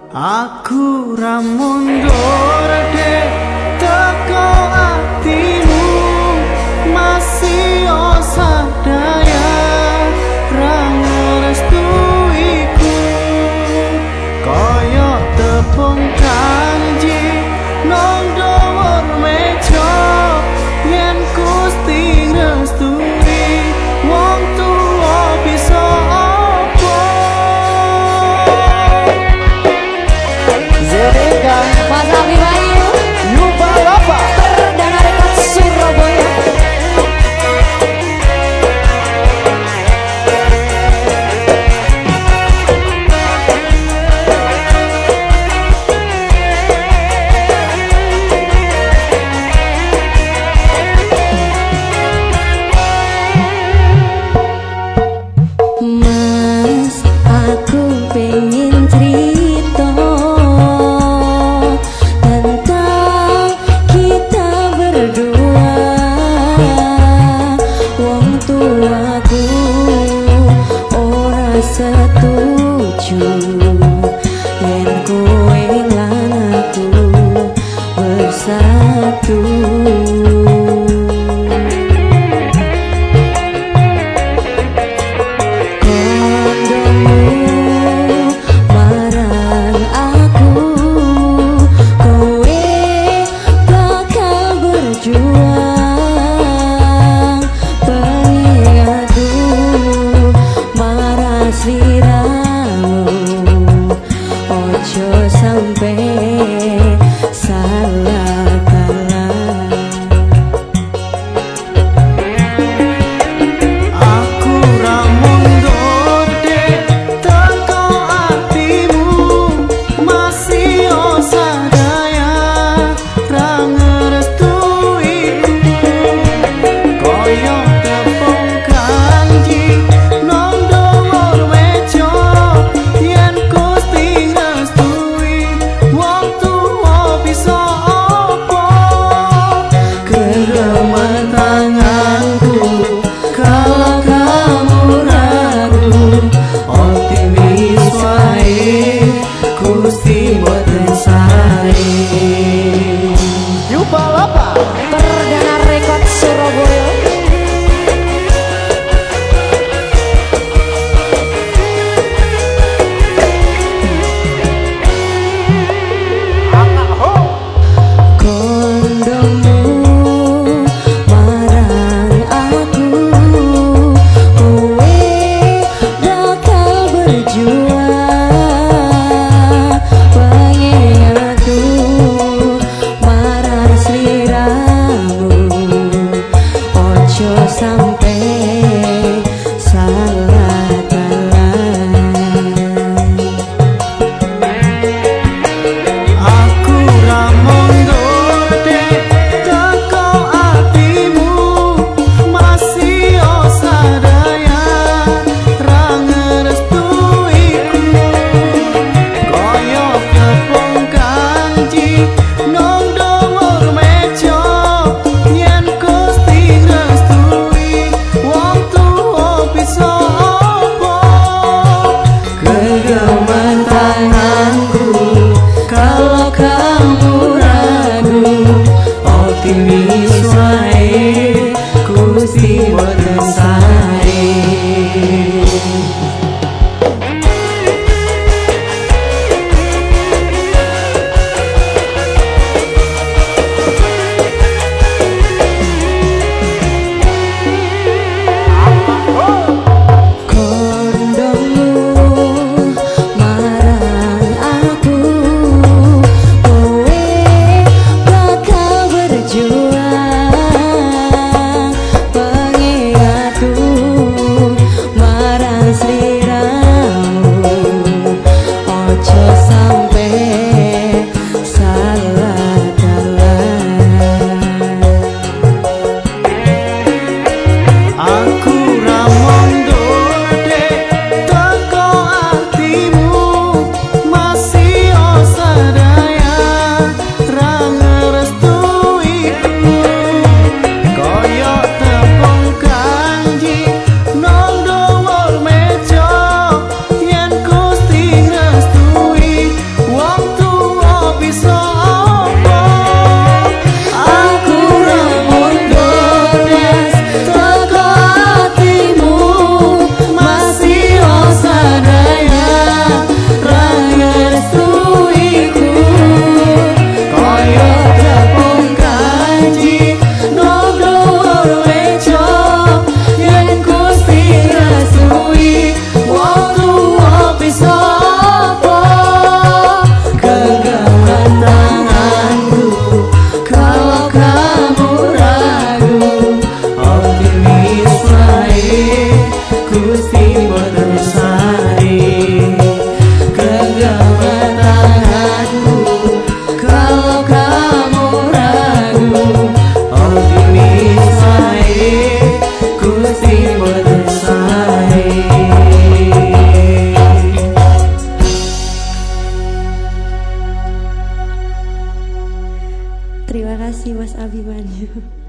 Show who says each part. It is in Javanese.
Speaker 1: Aku ra mundur dek teko atimu masih sadaya ra ngrestuiku kaya tepung kanji nang dhuwur meja yen Gusti ngrestui wong tuwa bisa
Speaker 2: Mas Abi Bayu
Speaker 1: Yuba Lapa
Speaker 2: Perdana Rekod Surabaya. Mas, aku pengen cerita tentang kita berdua. Wong tuaku ora setuju yen kowe lan aku bersatu. Perdana Rekod Surabaya. Kondomu marang aku, kowe bakal berjuang. Pengen aku marang sliramu, ojo sampai salah dalan.
Speaker 1: Aku ra mundur dek teko atimu masih sadaya ra ngrestuiku
Speaker 2: Terima kasih Mas Abimanyu.